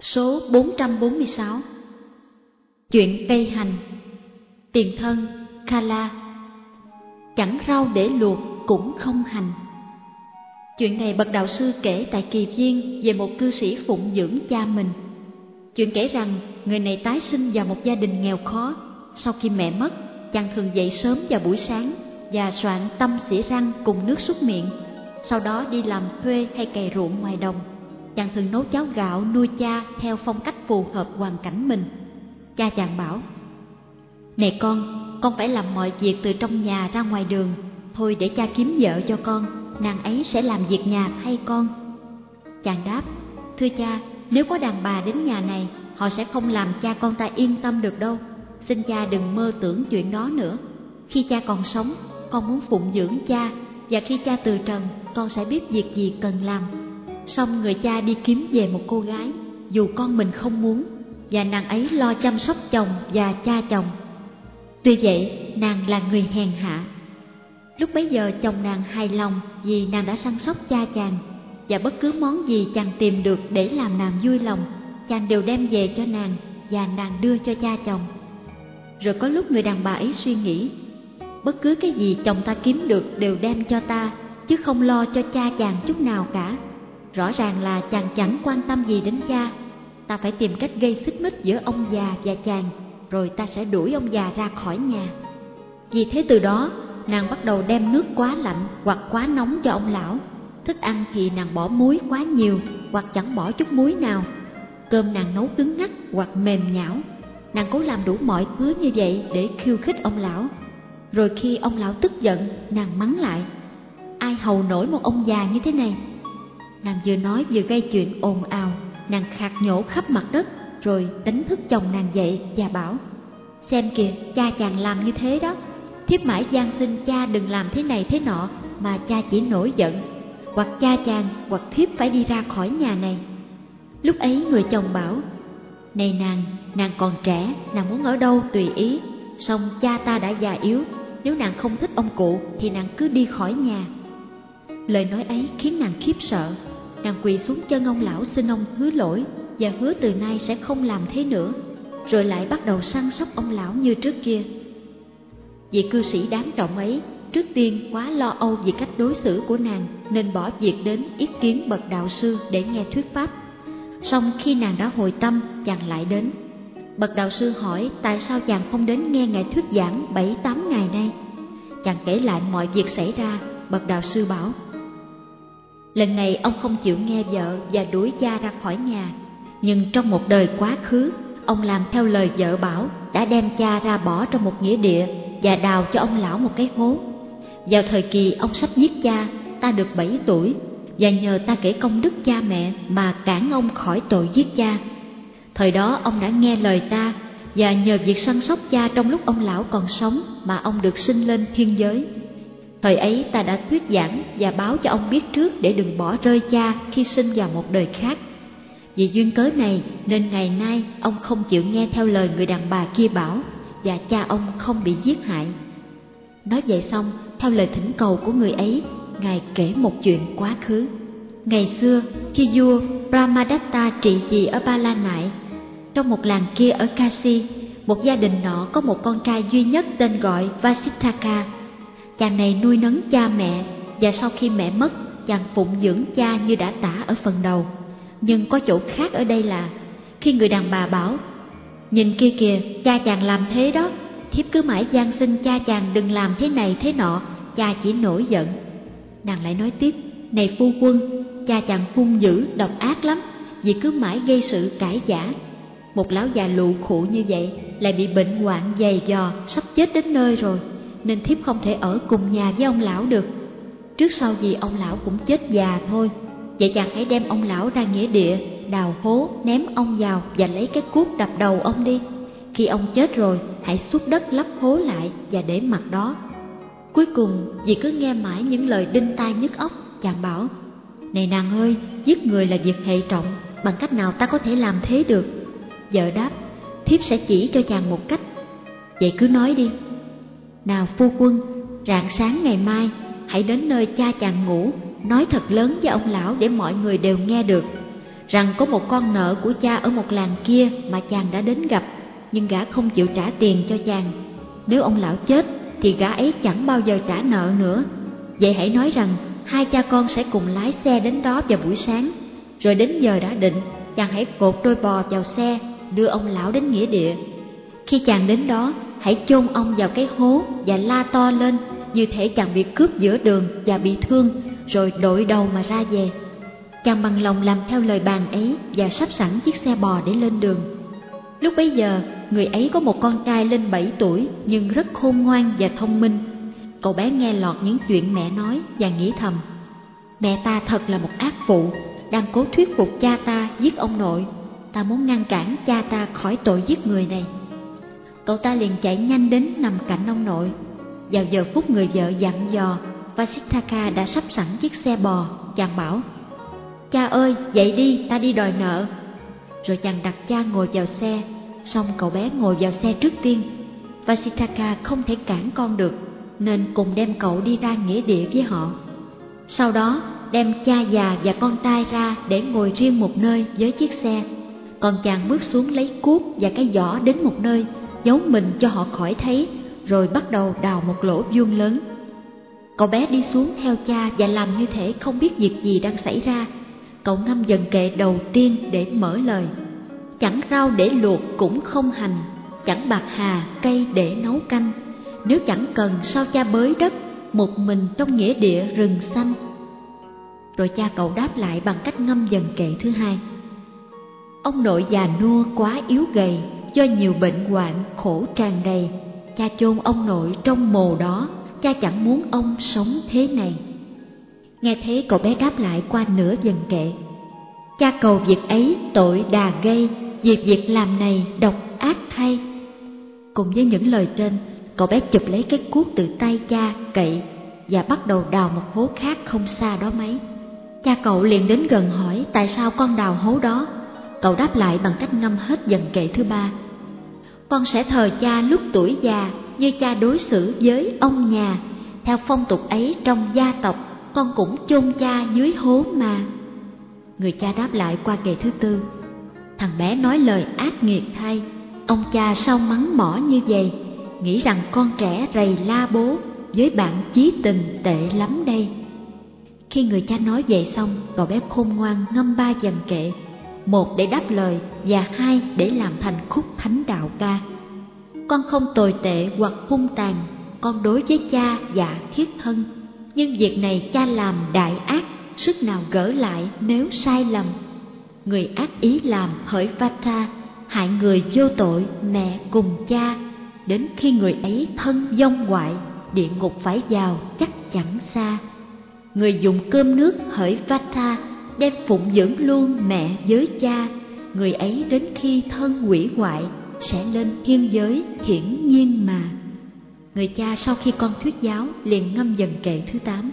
Số 446. Chuyện cây hành. Tiền thân Kala. Chẳng rau để luộc cũng không hành. Chuyện này bậc đạo sư kể tại Kỳ Viên về một cư sĩ phụng dưỡng cha mình. Chuyện kể rằng người này tái sinh vào một gia đình nghèo khó. Sau khi mẹ mất, chàng thường dậy sớm vào buổi sáng và soạn tăm xỉa răng cùng nước súc miệng. Sau đó đi làm thuê hay cày ruộng ngoài đồng. Chàng thường nấu cháo gạo nuôi cha theo phong cách phù hợp hoàn cảnh mình. Cha chàng bảo: "Này con phải làm mọi việc từ trong nhà ra ngoài đường. Thôi để cha kiếm vợ cho con, nàng ấy sẽ làm việc nhà thay con." Chàng đáp: "Thưa cha, nếu có đàn bà đến nhà này, họ sẽ không làm cha con ta yên tâm được đâu. Xin cha đừng mơ tưởng chuyện đó nữa. Khi cha còn sống, con muốn phụng dưỡng cha, và khi cha từ trần, con sẽ biết việc gì cần làm." Xong người cha đi kiếm về một cô gái, dù con mình không muốn, và nàng ấy lo chăm sóc chồng và cha chồng. Tuy vậy, nàng là người hèn hạ. Lúc bấy giờ chồng nàng hài lòng vì nàng đã săn sóc cha chàng, và bất cứ món gì chàng tìm được để làm nàng vui lòng, chàng đều đem về cho nàng, và nàng đưa cho cha chồng. Rồi có lúc người đàn bà ấy suy nghĩ: bất cứ cái gì chồng ta kiếm được đều đem cho ta, chứ không lo cho cha chàng chút nào cả. Rõ ràng là chàng chẳng quan tâm gì đến cha. Ta phải tìm cách gây xích mích giữa ông già và chàng, rồi ta sẽ đuổi ông già ra khỏi nhà. Vì thế từ đó, nàng bắt đầu đem nước quá lạnh hoặc quá nóng cho ông lão. Thức ăn thì nàng bỏ muối quá nhiều hoặc chẳng bỏ chút muối nào. Cơm nàng nấu cứng ngắc hoặc mềm nhão. Nàng cố làm đủ mọi thứ như vậy để khiêu khích ông lão. Rồi khi ông lão tức giận, nàng mắng lại: "Ai hầu nổi một ông già như thế này?" Nàng vừa nói vừa gây chuyện ồn ào. Nàng khạc nhổ khắp mặt đất, rồi đánh thức chồng nàng dậy và bảo: "Xem kìa, cha chàng làm như thế đó. Thiếp mãi van xin cha đừng làm thế này thế nọ, mà cha chỉ nổi giận. Hoặc cha chàng hoặc thiếp phải đi ra khỏi nhà này." Lúc ấy người chồng bảo: "Này nàng còn trẻ, nàng muốn ở đâu tùy ý. Song cha ta đã già yếu, nếu nàng không thích ông cụ thì nàng cứ đi khỏi nhà." Lời nói ấy khiến nàng khiếp sợ. Nàng quỳ xuống chân ông lão xin ông hứa lỗi, và hứa từ nay sẽ không làm thế nữa. Rồi lại bắt đầu săn sóc ông lão như trước kia. Vị cư sĩ đáng trọng ấy trước tiên quá lo âu vì cách đối xử của nàng, nên bỏ việc đến yết kiến bậc đạo sư để nghe thuyết pháp. Song khi nàng đã hồi tâm, chàng lại đến. Bậc đạo sư hỏi tại sao chàng không đến nghe ngài thuyết giảng 7-8 ngày nay. Chàng kể lại mọi việc xảy ra. Bậc đạo sư bảo: "Lần này ông không chịu nghe vợ và đuổi cha ra khỏi nhà. Nhưng trong một đời quá khứ, ông làm theo lời vợ bảo, đã đem cha ra bỏ trong một nghĩa địa và đào cho ông lão một cái hố. Vào thời kỳ ông sắp giết cha, ta được 7 tuổi, và nhờ ta kể công đức cha mẹ mà cản ông khỏi tội giết cha. Thời đó ông đã nghe lời ta, và nhờ việc săn sóc cha trong lúc ông lão còn sống mà ông được sinh lên thiên giới. Thời ấy ta đã thuyết giảng và báo cho ông biết trước để đừng bỏ rơi cha khi sinh vào một đời khác. Vì duyên cớ này nên ngày nay ông không chịu nghe theo lời người đàn bà kia bảo, và cha ông không bị giết hại." Nói vậy xong, theo lời thỉnh cầu của người ấy, ngài kể một chuyện quá khứ. Ngày xưa, khi vua Brahmadatta trị vì ở Ba La Nại, trong một làng kia ở Kashi, một gia đình nọ có một con trai duy nhất tên gọi Vasithaka. Chàng này nuôi nấng cha mẹ, và sau khi mẹ mất, chàng phụng dưỡng cha như đã tả ở phần đầu. Nhưng có chỗ khác ở đây là, khi người đàn bà bảo: "Nhìn kia kìa, cha chàng làm thế đó. Thiếp cứ mãi van xin cha chàng đừng làm thế này thế nọ, cha chỉ nổi giận." Nàng lại nói tiếp: "Này phu quân, cha chàng hung dữ, độc ác lắm, vì cứ mãi gây sự cãi vã. Một lão già lụ khụ như vậy lại bị bệnh hoạn dày dò, sắp chết đến nơi rồi, nên thiếp không thể ở cùng nhà với ông lão được. Trước sau gì ông lão cũng chết già thôi. Vậy chàng hãy đem ông lão ra nghĩa địa, đào hố, ném ông vào và lấy cái cuốc đập đầu ông đi. Khi ông chết rồi, hãy xúc đất lấp hố lại và để mặt đó." Cuối cùng, vì cứ nghe mãi những lời đinh tai nhức óc, chàng bảo: "Này nàng ơi, giết người là việc hệ trọng, bằng cách nào ta có thể làm thế được?" Vợ đáp: "Thiếp sẽ chỉ cho chàng một cách." "Vậy cứ nói đi." "Nào phu quân, rạng sáng ngày mai, hãy đến nơi cha chàng ngủ, nói thật lớn với ông lão để mọi người đều nghe được. rằng có một con nợ của cha ở một làng kia mà chàng đã đến gặp, nhưng gã không chịu trả tiền cho chàng. Nếu ông lão chết thì gã ấy chẳng bao giờ trả nợ nữa. Vậy hãy nói rằng hai cha con sẽ cùng lái xe đến đó vào buổi sáng, rồi đến giờ đã định, chàng hãy cột đôi bò vào xe, đưa ông lão đến nghĩa địa. Khi chàng đến đó, hãy chôn ông vào cái hố và la to lên như thể chàng bị cướp giữa đường và bị thương, rồi đội đầu mà ra về. Chàng bằng lòng làm theo lời bàn ấy và sắp sẵn chiếc xe bò để lên đường. Lúc bấy giờ, người ấy có một con trai lên 7 tuổi nhưng rất khôn ngoan và thông minh. Cậu bé nghe lọt những chuyện mẹ nói và nghĩ thầm: mẹ ta thật là một ác phụ, đang cố thuyết phục cha ta giết ông nội. Ta muốn ngăn cản cha ta khỏi tội giết người này. Cậu ta liền chạy nhanh đến nằm cạnh ông nội. Vào giờ phút người vợ dặn dò, Vasithaka đã sắp sẵn chiếc xe bò. Chàng bảo: cha ơi, dậy đi, ta đi đòi nợ. Rồi chàng đặt cha ngồi vào xe, xong cậu bé ngồi vào xe trước tiên. Vasithaka không thể cản con được, nên cùng đem cậu đi ra nghĩa địa với họ. Sau đó đem cha già và con trai ra để ngồi riêng một nơi với chiếc xe. Còn chàng bước xuống lấy cuốc và cái giỏ đến một nơi, giấu mình cho họ khỏi thấy, rồi bắt đầu đào một lỗ vuông lớn. Cậu bé đi xuống theo cha và làm như thể không biết việc gì đang xảy ra. Cậu ngâm dần kệ đầu tiên để mở lời: chẳng rau để luộc cũng không hành, chẳng bạc hà cây để nấu canh. Nếu chẳng cần sao cha bới đất, một mình trong nghĩa địa rừng xanh. Rồi cha cậu đáp lại bằng cách ngâm dần kệ thứ hai: ông nội già nua quá yếu gầy, do nhiều bệnh hoạn khổ tràn đầy. Cha chôn ông nội trong mồ đó, cha chẳng muốn ông sống thế này. Nghe thế cậu bé đáp lại qua nửa dần kệ: cha cầu việc ấy tội đà gây, việc làm này độc ác thay. Cùng với những lời trên, cậu bé chụp lấy cái cuốc từ tay cha cậy và bắt đầu đào một hố khác không xa đó mấy. Cha cậu liền đến gần hỏi tại sao con đào hố đó. Cậu đáp lại bằng cách ngâm hết dần kệ thứ ba: con sẽ thờ cha lúc tuổi già như cha đối xử với ông nhà. Theo phong tục ấy trong gia tộc, con cũng chôn cha dưới hố mà. Người cha đáp lại qua kệ thứ tư: thằng bé nói lời ác nghiệt thay. Ông cha sao mắng mỏ như vậy, nghĩ rằng con trẻ rầy la bố, với bạn chí tình tệ lắm đây. Khi người cha nói vậy xong, cậu bé khôn ngoan ngâm 3 dần kệ, 1 để đáp lời và 2 để làm thành khúc thánh đạo ca. Con không tồi tệ hoặc hung tàn, con đối với cha dạ thiết thân. Nhưng việc này cha làm đại ác, sức nào gỡ lại nếu sai lầm. Người ác ý làm hỡi Vata, hại người vô tội mẹ cùng cha. Đến khi người ấy thân vong hoại, địa ngục phải vào chắc chẳng xa. Người dùng cơm nước hỡi Vata, đem phụng dưỡng luôn mẹ với cha. Người ấy đến khi thân hủy hoại, sẽ lên thiên giới hiển nhiên mà. Người cha sau khi con thuyết giáo liền ngâm dần kệ thứ 8: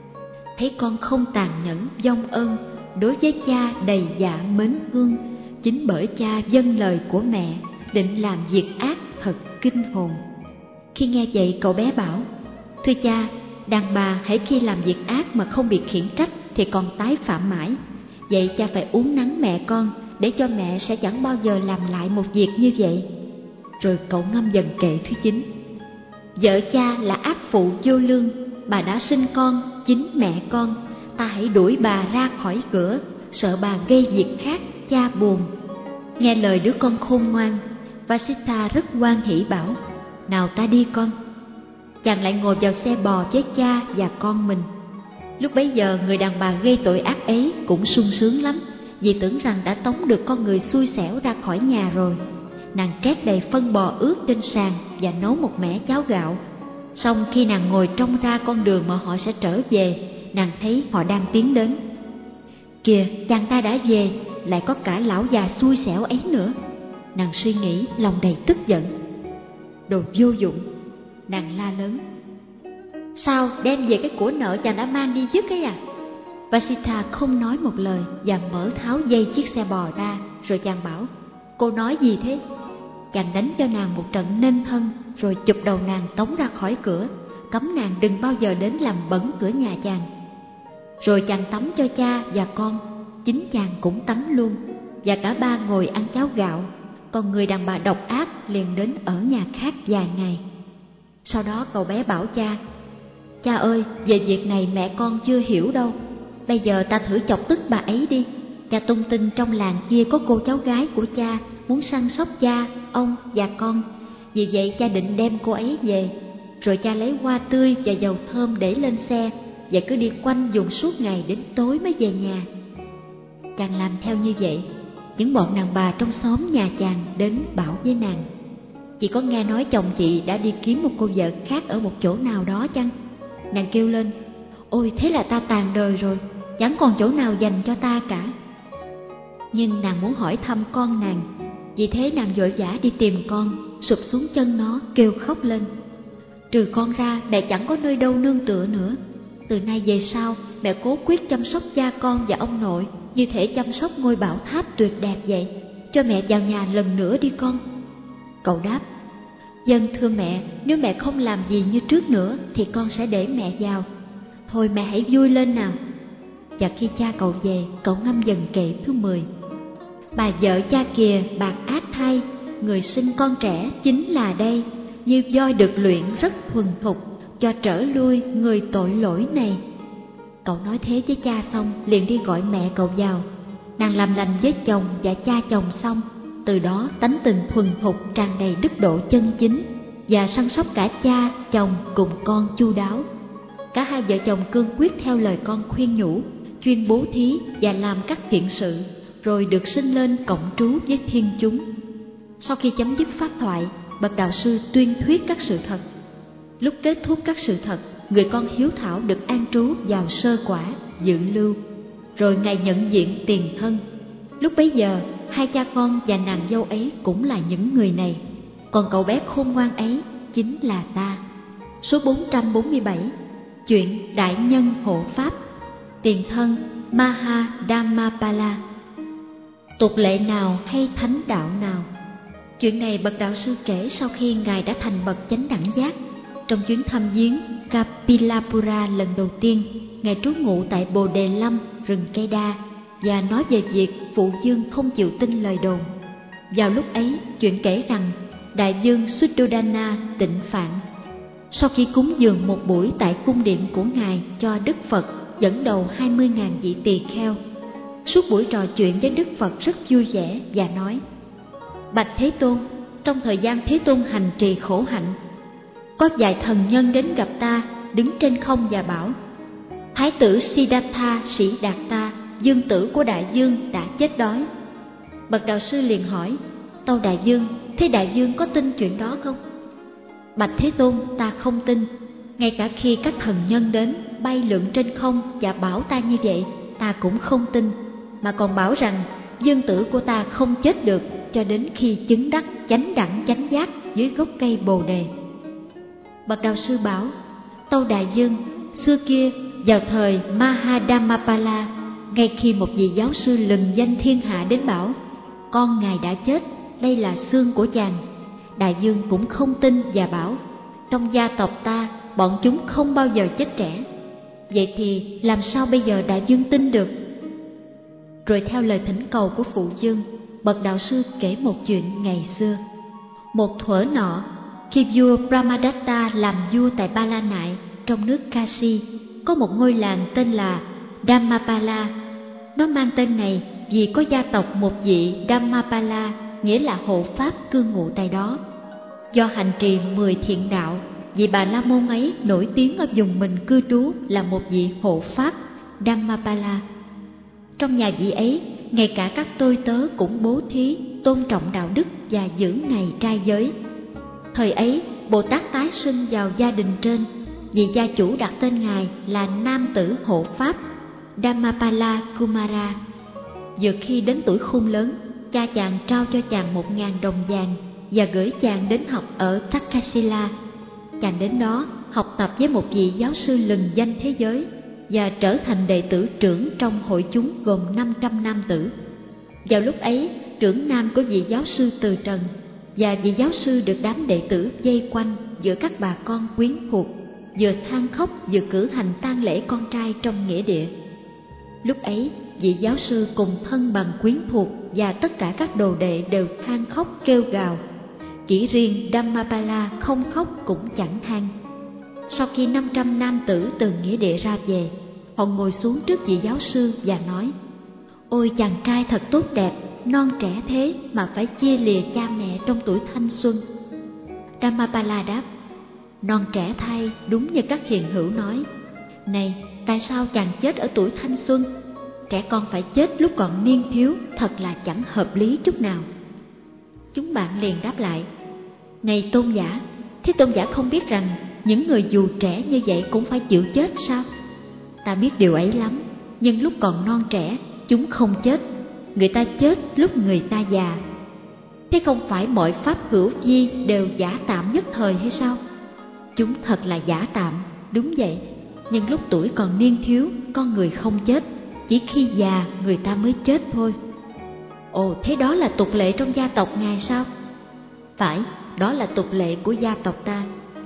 thấy con không tàn nhẫn vong ơn, đối với cha đầy dạ mến thương. Chính bởi cha vâng lời của mẹ, định làm việc ác thật kinh hồn. Khi nghe vậy cậu bé bảo: thưa cha, đàn bà hễ khi làm việc ác mà không bị khiển trách thì còn tái phạm mãi. Vậy cha phải uốn nắn mẹ con, để cho mẹ sẽ chẳng bao giờ làm lại một việc như vậy. Rồi cậu ngâm dần kệ thứ 9: vợ cha là ác phụ vô lương, bà đã sinh con, chính mẹ con. Ta hãy đuổi bà ra khỏi cửa, sợ bà gây việc khác, cha buồn. Nghe lời đứa con khôn ngoan, Vasitha rất hoan hỉ bảo: nào ta đi con. Chàng lại ngồi vào xe bò với cha và con mình. Lúc bấy giờ người đàn bà gây tội ác ấy cũng sung sướng lắm, vì tưởng rằng đã tống được con người xui xẻo ra khỏi nhà rồi. Nàng trét đầy phân bò ướt trên sàn và nấu một mẻ cháo gạo. Xong khi nàng ngồi trông ra con đường mà họ sẽ trở về, nàng thấy họ đang tiến đến. Kìa, chàng ta đã về, lại có cả lão già xui xẻo ấy nữa. Nàng suy nghĩ, lòng đầy tức giận. Đồ vô dụng, nàng la lớn: sao đem về cái của nợ chàng đã mang đi dứt ấy à? Vasitha không nói một lời và mở tháo dây chiếc xe bò ra. Rồi chàng bảo: cô nói gì thế? Chàng đánh cho nàng một trận nên thân, rồi chụp đầu nàng tống ra khỏi cửa, cấm nàng đừng bao giờ đến làm bẩn cửa nhà chàng. Rồi chàng tắm cho cha và con. chính chàng cũng tắm luôn, và cả ba ngồi ăn cháo gạo, còn người đàn bà độc ác liền đến ở nhà khác vài ngày. Sau đó cậu bé bảo cha: cha ơi, về việc này mẹ con chưa hiểu đâu, bây giờ ta thử chọc tức bà ấy đi. Cha tung tin trong làng kia có cô cháu gái của cha muốn săn sóc cha, ông và con, vì vậy cha định đem cô ấy về. Rồi cha lấy hoa tươi và dầu thơm để lên xe, và cứ đi quanh vùng suốt ngày đến tối mới về nhà. Chàng làm theo như vậy. Những bọn đàn bà trong xóm nhà chàng đến bảo với nàng: chị có nghe nói chồng chị đã đi kiếm một cô vợ khác ở một chỗ nào đó chăng? Nàng kêu lên: ôi, thế là ta tàn đời rồi, chẳng còn chỗ nào dành cho ta cả. Nhưng nàng muốn hỏi thăm con nàng, vì thế nàng vội vã đi tìm con, sụp xuống chân nó kêu khóc lên: trừ con ra mẹ chẳng có nơi đâu nương tựa nữa. Từ nay về sau mẹ cố quyết chăm sóc cha con và ông nội như thể chăm sóc ngôi bảo tháp tuyệt đẹp vậy. Cho mẹ vào nhà lần nữa đi con. Cậu đáp: vâng thưa mẹ, nếu mẹ không làm gì như trước nữa thì con sẽ để mẹ vào. Thôi mẹ hãy vui lên nào. Và khi cha cậu về, cậu ngâm dần kệ thứ 10. Bà vợ cha kìa bạc ác thay, người sinh con trẻ chính là đây. Như voi được luyện rất thuần thục, cho trở lui người tội lỗi này. Cậu nói thế với cha xong liền đi gọi mẹ cậu vào. Nàng làm lành với chồng và cha chồng xong, từ đó tánh tình thuần thục tràn đầy đức độ chân chính, và săn sóc cả cha, chồng cùng con chu đáo. Cả hai vợ chồng cương quyết theo lời con khuyên nhủ, chuyên bố thí và làm các thiện sự, rồi được sinh lên cộng trú với thiên chúng. Sau khi chấm dứt pháp thoại, bậc đạo sư tuyên thuyết các sự thật. Lúc kết thúc các sự thật, người con hiếu thảo được an trú vào sơ quả, dự lưu, rồi ngày nhận diện tiền thân. Lúc bấy giờ, hai cha con và nàng dâu ấy cũng là những người này, còn cậu bé khôn ngoan ấy chính là ta. Số 447, chuyện Đại Nhân Hộ Pháp. Tiền thân Maha Dhammapala. Tục lệ nào hay thánh đạo nào? Chuyện này bậc đạo sư kể sau khi ngài đã thành bậc chánh đẳng giác. Trong chuyến thăm viếng Kapilapura lần đầu tiên, ngài trú ngụ tại Bồ Đề Lâm, rừng cây đa, và nói về việc phụ vương không chịu tin lời đồn. Vào lúc ấy, chuyện kể rằng đại vương Suddhodana tịnh phạn. Sau khi cúng dường một buổi tại cung điện của ngài cho Đức Phật dẫn đầu 20.000 vị tỳ kheo, suốt buổi trò chuyện với Đức Phật rất vui vẻ và nói: bạch Thế Tôn, trong thời gian Thế Tôn hành trì khổ hạnh, có vài thần nhân đến gặp ta, đứng trên không và bảo: Thái tử Siddhartha Sĩ Đạt Ta, dương tử của đại vương đã chết đói. Bậc đạo sư liền hỏi: tâu đại vương, thế đại vương có tin chuyện đó không? Bạch Thế Tôn, ta không tin. Ngay cả khi các thần nhân đến bay lượn trên không và bảo ta như vậy, ta cũng không tin, mà còn bảo rằng dương tử của ta không chết được cho đến khi chứng đắc chánh đẳng chánh giác dưới gốc cây Bồ Đề. Bậc đạo sư bảo: tâu đại vương, xưa kia vào thời Maha Dhammapala, ngay khi một vị giáo sư lừng danh thiên hạ đến bảo: con ngài đã chết, đây là xương của chàng, đại vương cũng không tin và bảo: trong gia tộc ta, bọn chúng không bao giờ chết trẻ. Vậy thì làm sao bây giờ đại vương tin được? Rồi theo lời thỉnh cầu của phụ vương, bậc đạo sư kể một chuyện ngày xưa. Một thuở nọ, khi vua Brahmadatta làm vua tại Ba La Nại trong nước Kashi, có một ngôi làng tên là Dhammapala. Nó mang tên này vì có gia tộc một vị Dhammapala, nghĩa là hộ pháp cư ngụ tại đó. Do hành trì 10 thiện đạo, vị Bà La Môn ấy nổi tiếng ở vùng mình cư trú là một vị hộ pháp Dhammapala. Trong nhà vị ấy, ngay cả các tôi tớ cũng bố thí, tôn trọng đạo đức và giữ ngày trai giới. Thời ấy, Bồ Tát tái sinh vào gia đình trên, vì gia chủ đặt tên ngài là nam tử hộ pháp Dhammapala Kumara. Vừa khi đến tuổi khôn lớn, cha chàng trao cho chàng 1.000 đồng vàng và gửi chàng đến học ở Takasila. Chàng đến đó học tập với một vị giáo sư lừng danh thế giới và trở thành đệ tử trưởng trong hội chúng gồm 500 nam tử. Vào lúc ấy, trưởng nam của vị giáo sư từ trần, và vị giáo sư được đám đệ tử vây quanh giữa các bà con quyến thuộc, vừa than khóc vừa cử hành tang lễ con trai trong nghĩa địa. Lúc ấy, vị giáo sư cùng thân bằng quyến thuộc và tất cả các đồ đệ đều than khóc kêu gào. Chỉ riêng Dhammapala không khóc cũng chẳng than. Sau khi 500 nam tử từ nghĩa địa ra về, họ ngồi xuống trước vị giáo sư và nói: Ôi chàng trai thật tốt đẹp, non trẻ thế mà phải chia lìa cha mẹ trong tuổi thanh xuân. Dhammapala đáp: Non trẻ thay, đúng như các hiền hữu nói. Này, tại sao chàng chết ở tuổi thanh xuân? Trẻ con phải chết lúc còn niên thiếu, thật là chẳng hợp lý chút nào. Chúng bạn liền đáp lại: Này tôn giả, thế tôn giả không biết rằng những người dù trẻ như vậy cũng phải chịu chết sao? Ta biết điều ấy lắm, nhưng lúc còn non trẻ chúng không chết, người ta chết lúc người ta già. Thế không phải mọi pháp hữu vi đều giả tạm nhất thời hay sao? Chúng thật là giả tạm, đúng vậy, nhưng lúc tuổi còn niên thiếu con người không chết, chỉ khi già người ta mới chết thôi. Ồ, thế đó là tục lệ trong gia tộc ngài sao? Phải, đó là tục lệ của gia tộc ta.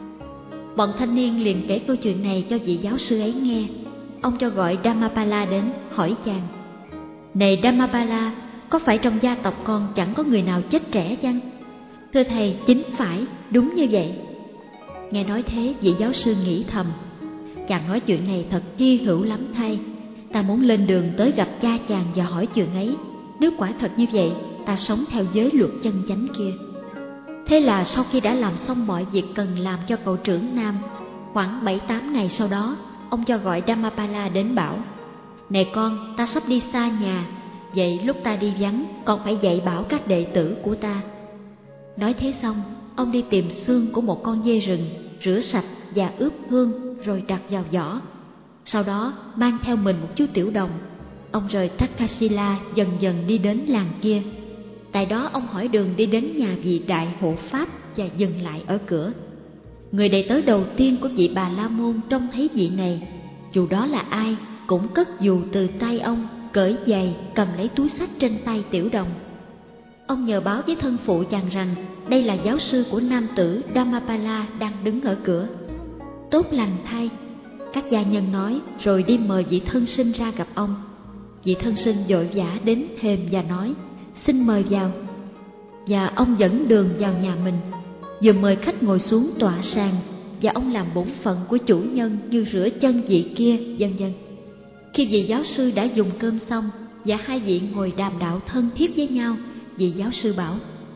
Bọn thanh niên liền kể câu chuyện này cho vị giáo sư ấy nghe. Ông cho gọi Dhammapala đến, hỏi chàng: Này Dhammapala, có phải trong gia tộc con chẳng có người nào chết trẻ chăng? Thưa thầy, chính phải, đúng như vậy. Nghe nói thế, vị giáo sư nghĩ thầm: Chàng nói chuyện này thật hy hữu lắm thay. Ta muốn lên đường tới gặp cha chàng và hỏi chuyện ấy. Nếu quả thật như vậy, ta sống theo giới luật chân chánh kia. Thế là sau khi đã làm xong mọi việc cần làm cho cậu trưởng nam, khoảng 7-8 ngày sau đó, ông cho gọi Dhammapala đến bảo: Này con, ta sắp đi xa nhà, vậy lúc ta đi vắng, con phải dạy bảo các đệ tử của ta. Nói thế xong, ông đi tìm xương của một con dê rừng, rửa sạch và ướp hương rồi đặt vào giỏ. Sau đó mang theo mình một chú tiểu đồng. Ông rời Takasila dần dần đi đến làng kia. Tại đó ông hỏi đường đi đến nhà vị đại hộ pháp và dừng lại ở cửa. Người đệ tớ đầu tiên của vị Bà La Môn trông thấy vị này, dù đó là ai, cũng cất dù từ tay ông, cởi giày, cầm lấy túi xách trên tay tiểu đồng. Ông nhờ báo với thân phụ chàng rằng đây là giáo sư của nam tử Dhammapala đang đứng ở cửa. Tốt lành thay, các gia nhân nói, rồi đi mời vị thân sinh ra gặp ông. Vị thân sinh vội vã đến thềm và nói: Xin mời vào. Và ông dẫn đường vào nhà mình, vừa mời khách ngồi xuống tọa sàn, và ông làm bổn phận của chủ nhân như rửa chân vị kia, vân vân. Khi vị giáo sư đã dùng cơm xong và hai vị ngồi đàm đạo thân thiết với nhau, vị giáo sư bảo: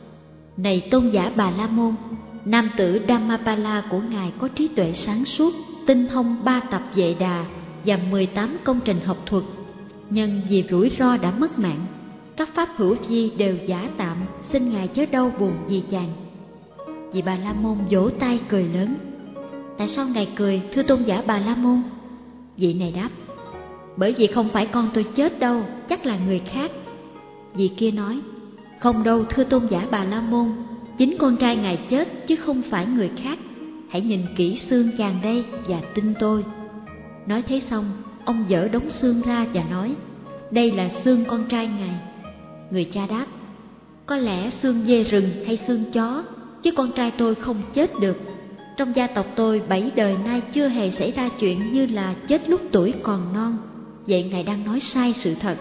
Này tôn giả Bà La Môn, nam tử Dhammapala của ngài có trí tuệ sáng suốt, tinh thông 3 tập Vệ Đà và 18 công trình học thuật, nhưng vì rủi ro đã mất mạng. Các pháp hữu vi đều giả tạm, xin ngài chớ đau buồn vì chàng. Vị Bà La Môn vỗ tay cười lớn: Tại sao ngài cười, thưa tôn giả Bà La Môn? Vị này đáp: Bởi vì không phải con tôi chết đâu, chắc là người khác. Vị kia nói: Không đâu thưa tôn giả Bà La Môn, chính con trai ngài chết chứ không phải người khác. Hãy nhìn kỹ xương chàng đây và tin tôi. Nói thế xong, ông dỡ đống xương ra và nói: Đây là xương con trai ngài. Người cha đáp: Có lẽ xương dê rừng hay xương chó, chứ con trai tôi không chết được. Trong gia tộc tôi 7 đời nay chưa hề xảy ra chuyện như là chết lúc tuổi còn non. Vậy ngài đang nói sai sự thật.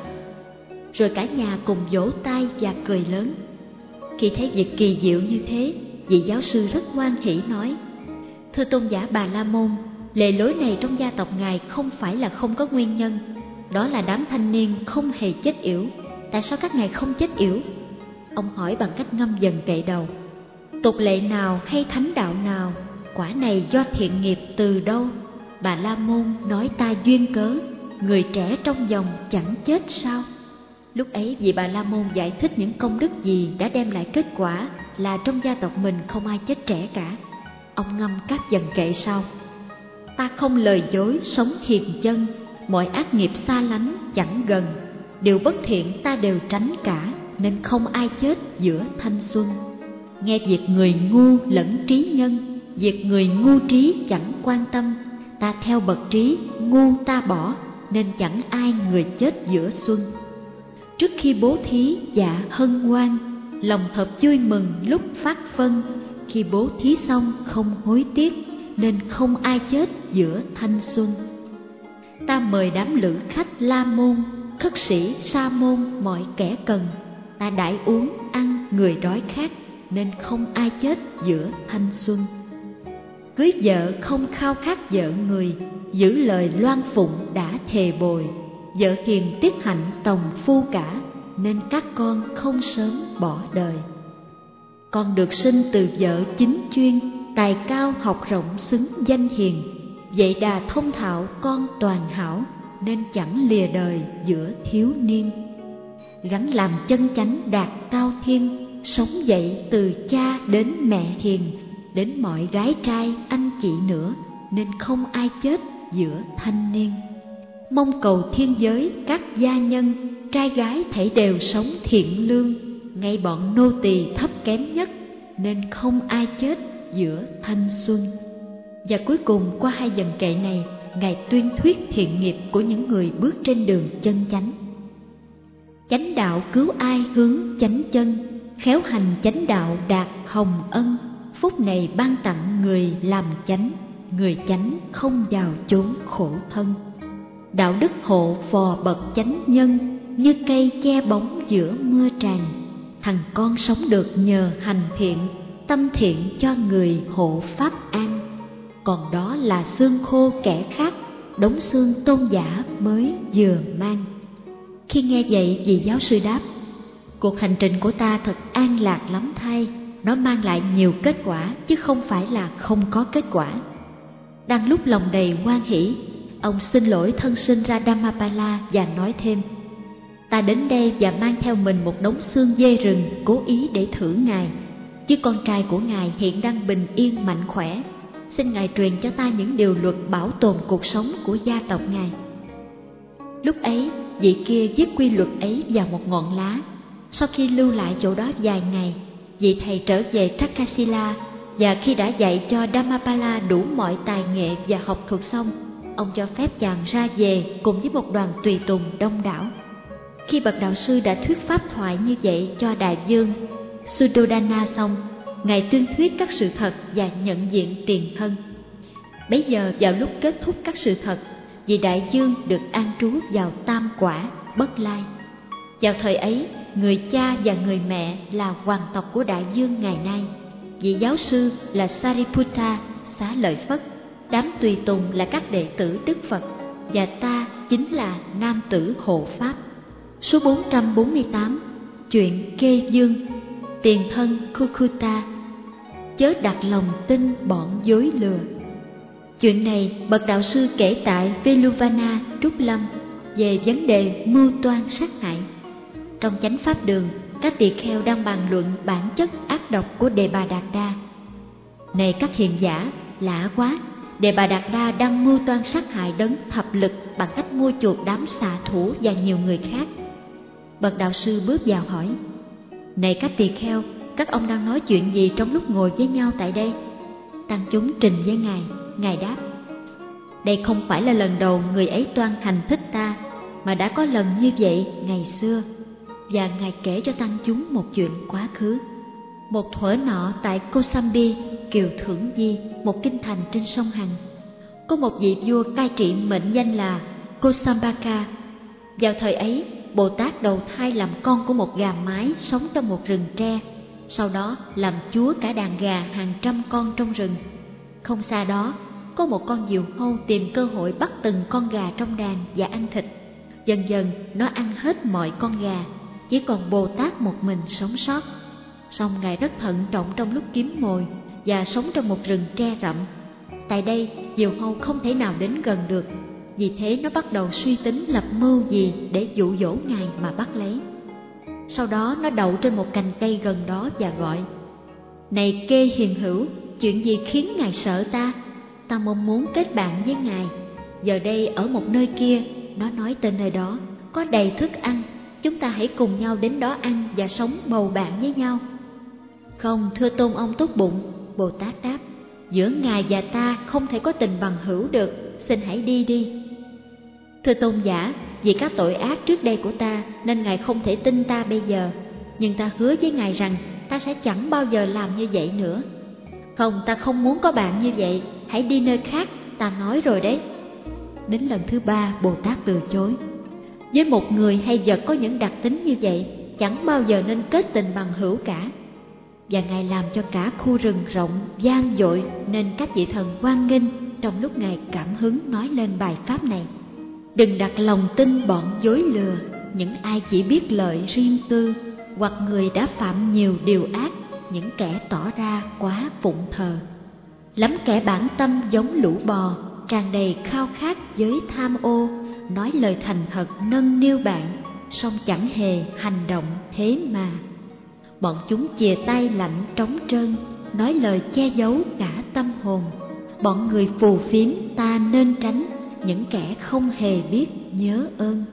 Rồi cả nhà cùng vỗ tay và cười lớn. Khi thấy việc kỳ diệu như thế, vị giáo sư rất hoan hỉ nói: Thưa tôn giả Bà La Môn, lề lối này trong gia tộc ngài không phải là không có nguyên nhân. Đó là đám thanh niên không hề chết yểu. Tại sao các ngài không chết yểu? Ông hỏi bằng cách ngâm dần kệ đầu: Tục lệ nào hay thánh đạo nào? Quả này do thiện nghiệp từ đâu? Bà La Môn nói ta duyên cớ, người trẻ trong dòng chẳng chết sao? Lúc ấy vị Bà La Môn giải thích những công đức gì đã đem lại kết quả là trong gia tộc mình không ai chết trẻ cả. Ông ngâm các dần kệ sau: Ta không lời dối, sống hiền chân, mọi ác nghiệp xa lánh chẳng gần, điều bất thiện ta đều tránh cả, nên không ai chết giữa thanh xuân. Nghe việc người ngu lẫn trí nhân, việc người ngu trí chẳng quan tâm, ta theo bậc trí, ngu ta bỏ, nên chẳng ai người chết giữa xuân. Trước khi bố thí dạ hân hoan, lòng thật vui mừng lúc phát phân, khi bố thí xong không hối tiếc, nên không ai chết giữa thanh xuân. Ta mời đám lữ khách La Môn, khất sĩ, sa môn, mọi kẻ cần. Ta đãi uống, ăn người đói khát, nên không ai chết giữa thanh xuân. Cưới vợ không khao khát vợ người, giữ lời loan phụng đã thề bồi. Vợ hiền tiết hạnh tòng phu cả, nên các con không sớm bỏ đời. Con được sinh từ vợ chính chuyên, tài cao học rộng xứng danh hiền. Vậy đà thông thạo con toàn hảo, nên chẳng lìa đời giữa thiếu niên. Gắn làm chân chánh đạt cao thiên, sống dậy từ cha đến mẹ hiền. Đến mọi gái trai anh chị nữa, nên không ai chết giữa thanh niên. Mong cầu thiên giới các gia nhân, trai gái thảy đều sống thiện lương. Ngay bọn nô tỳ thấp kém nhất, nên không ai chết giữa thanh xuân. Và cuối cùng qua hai dần kệ này, Ngài tuyên thuyết thiện nghiệp của những người bước trên đường chân chánh. Chánh đạo cứu ai hướng chánh chân, khéo hành chánh đạo đạt hồng ân. Phúc này ban tặng người làm chánh, người chánh không vào chốn khổ thân. Đạo đức hộ phò bậc chánh nhân, như cây che bóng giữa mưa tràn. Thằng con sống được nhờ hành thiện, tâm thiện cho người hộ pháp an. Còn đó là xương khô kẻ khác, đống xương tôn giả mới vừa mang. Khi nghe vậy, vị giáo sư đáp: cuộc hành trình của ta thật an lạc lắm thay. Nó mang lại nhiều kết quả, chứ không phải là không có kết quả. Đang lúc lòng đầy hoan hỷ, ông xin lỗi thân sinh ra Dhammapala và nói thêm: ta đến đây và mang theo mình một đống xương dê rừng, cố ý để thử Ngài. Chứ con trai của Ngài hiện đang bình yên mạnh khỏe. Xin Ngài truyền cho ta những điều luật bảo tồn cuộc sống của gia tộc Ngài. Lúc ấy, vị kia viết quy luật ấy vào một ngọn lá. Sau khi lưu lại chỗ đó vài ngày, vị thầy trở về Takasila, và khi đã dạy cho Dhammapala đủ mọi tài nghệ và học thuật xong, ông cho phép chàng ra về cùng với một đoàn tùy tùng đông đảo. Khi bậc đạo sư đã thuyết pháp thoại như vậy cho đại vương Suddhodana xong, Ngài tuyên thuyết các sự thật và nhận diện tiền thân. Bấy giờ vào lúc kết thúc các sự thật, vị đại vương được an trú vào tam quả Bất Lai. Vào thời ấy, người cha và người mẹ là hoàng tộc của đại vương ngày nay. Vị giáo sư là Sariputta Xá Lợi Phất, đám tùy tùng là các đệ tử Đức Phật, và ta chính là nam tử hộ pháp. Số 448, chuyện Kê Dương. Tiền thân Kukhuta, chớ đặt lòng tin bọn dối lừa. Chuyện này bậc đạo sư kể tại Veluvana Trúc Lâm về vấn đề mưu toan sát hại. Trong chánh pháp đường, các tỳ kheo đang bàn luận bản chất ác độc của Đề Bà Đạt Đa. Này các hiền giả, lạ quá! Đề Bà Đạt Đa đang mưu toan sát hại đấng thập lực bằng cách mua chuộc đám xạ thủ và nhiều người khác. Bậc đạo sư bước vào hỏi: này các tỳ kheo, các ông đang nói chuyện gì trong lúc ngồi với nhau tại đây? Tăng chúng trình với Ngài. Ngài đáp: đây không phải là lần đầu người ấy toan hành thích ta, mà đã có lần như vậy ngày xưa. Và Ngài kể cho tăng chúng một chuyện quá khứ. Một thuở nọ tại Kosambi, Kiều Thưởng Di, một kinh thành trên sông Hằng, có một vị vua cai trị mệnh danh là Kosambaka. Vào thời ấy, Bồ Tát đầu thai làm con của một gà mái sống trong một rừng tre, sau đó làm chúa cả đàn gà hàng trăm con trong rừng. Không xa đó, có một con diều hâu tìm cơ hội bắt từng con gà trong đàn và ăn thịt. Dần dần nó ăn hết mọi con gà, chỉ còn Bồ Tát một mình sống sót. Song Ngài rất thận trọng trong lúc kiếm mồi và sống trong một rừng tre rậm. Tại đây, diều hâu không thể nào đến gần được. Vì thế nó bắt đầu suy tính lập mưu gì để dụ dỗ Ngài mà bắt lấy. Sau đó nó đậu trên một cành cây gần đó và gọi: này Kê hiền hữu, chuyện gì khiến Ngài sợ ta? Ta mong muốn kết bạn với Ngài. Giờ đây ở một nơi kia, nó nói tên nơi đó, có đầy thức ăn. Chúng ta hãy cùng nhau đến đó ăn và sống bầu bạn với nhau. Không, thưa tôn ông tốt bụng, Bồ Tát đáp, giữa Ngài và ta không thể có tình bằng hữu được, xin hãy đi đi. Thưa tôn giả, vì các tội ác trước đây của ta nên Ngài không thể tin ta bây giờ, nhưng ta hứa với Ngài rằng ta sẽ chẳng bao giờ làm như vậy nữa. Không, ta không muốn có bạn như vậy, hãy đi nơi khác, ta nói rồi đấy. Đến lần thứ ba, Bồ Tát từ chối. Với một người hay vật có những đặc tính như vậy, chẳng bao giờ nên kết tình bằng hữu cả. Và Ngài làm cho cả khu rừng rộng, vang dội, nên các vị thần hoan nghênh trong lúc Ngài cảm hứng nói lên bài pháp này. Đừng đặt lòng tin bọn dối lừa, những ai chỉ biết lợi riêng tư, hoặc người đã phạm nhiều điều ác, những kẻ tỏ ra quá phụng thờ. Lắm kẻ bản tâm giống lũ bò, tràn đầy khao khát với tham ô, nói lời thành thật nâng niu bạn, song chẳng hề hành động thế mà. Bọn chúng chìa tay lạnh trống trơn, nói lời che giấu cả tâm hồn. Bọn người phù phiếm ta nên tránh, những kẻ không hề biết nhớ ơn.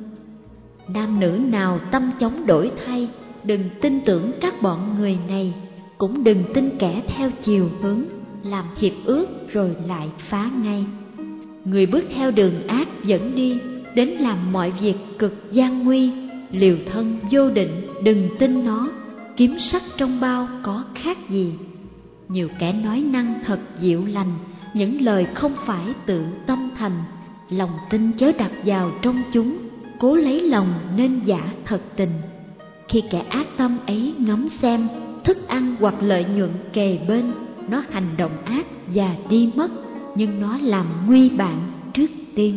Nam nữ nào tâm chóng đổi thay, đừng tin tưởng các bọn người này, cũng đừng tin kẻ theo chiều hướng, làm hiệp ước rồi lại phá ngay. Người bước theo đường ác dẫn đi, đến làm mọi việc cực gian nguy, liều thân vô định, đừng tin nó, kiếm sắc trong bao có khác gì. Nhiều kẻ nói năng thật dịu lành, những lời không phải tự tâm thành, lòng tin chớ đặt vào trong chúng, cố lấy lòng nên giả thật tình. Khi kẻ ác tâm ấy ngắm xem, thức ăn hoặc lợi nhuận kề bên, nó hành động ác và đi mất, nhưng nó làm nguy bạn trước tiên.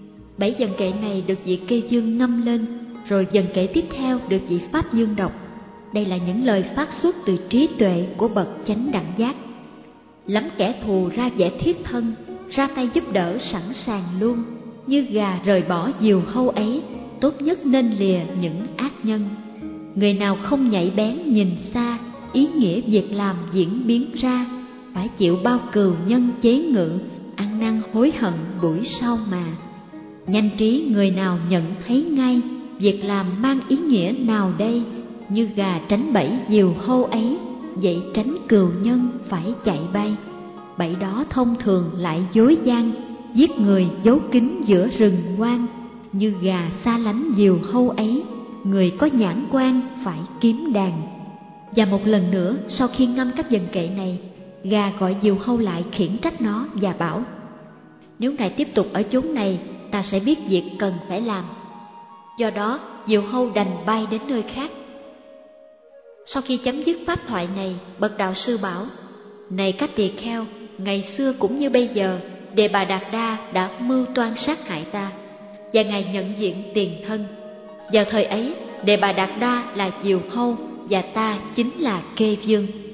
7 dần kệ này được vị Kê Dương ngâm lên, rồi dần kệ tiếp theo được vị Pháp Dương đọc. Đây là những lời phát xuất từ trí tuệ của bậc chánh đẳng giác. Lắm kẻ thù ra vẻ thiết thân, ra tay giúp đỡ sẵn sàng luôn, như gà rời bỏ diều hâu ấy, tốt nhất nên lìa những ác nhân. Người nào không nhạy bén nhìn xa, ý nghĩa việc làm diễn biến ra, phải chịu bao cừu nhân chế ngự, ăn năn hối hận buổi sau mà. Nhanh trí người nào nhận thấy ngay, việc làm mang ý nghĩa nào đây, như gà tránh bẫy diều hâu ấy, vậy tránh cừu nhân phải chạy bay. Bẫy đó thông thường lại dối gian, giết người giấu kín giữa rừng hoang, như gà xa lánh diều hâu ấy, người có nhãn quan phải kiếm đàn. Và một lần nữa, sau khi ngâm các dần kệ này, gà gọi diều hâu lại khiển trách nó và bảo: nếu ngài tiếp tục ở chốn này, ta sẽ biết việc cần phải làm. Do đó, diều hâu đành bay đến nơi khác. Sau khi chấm dứt pháp thoại này, bậc đạo sư bảo: này các tỳ kheo, ngày xưa cũng như bây giờ, Đề Bà Đạt Đa đã mưu toan sát hại ta, và ngài nhận diện tiền thân. Vào thời ấy, Đề Bà Đạt Đa là diều hâu và ta chính là Kê Dương.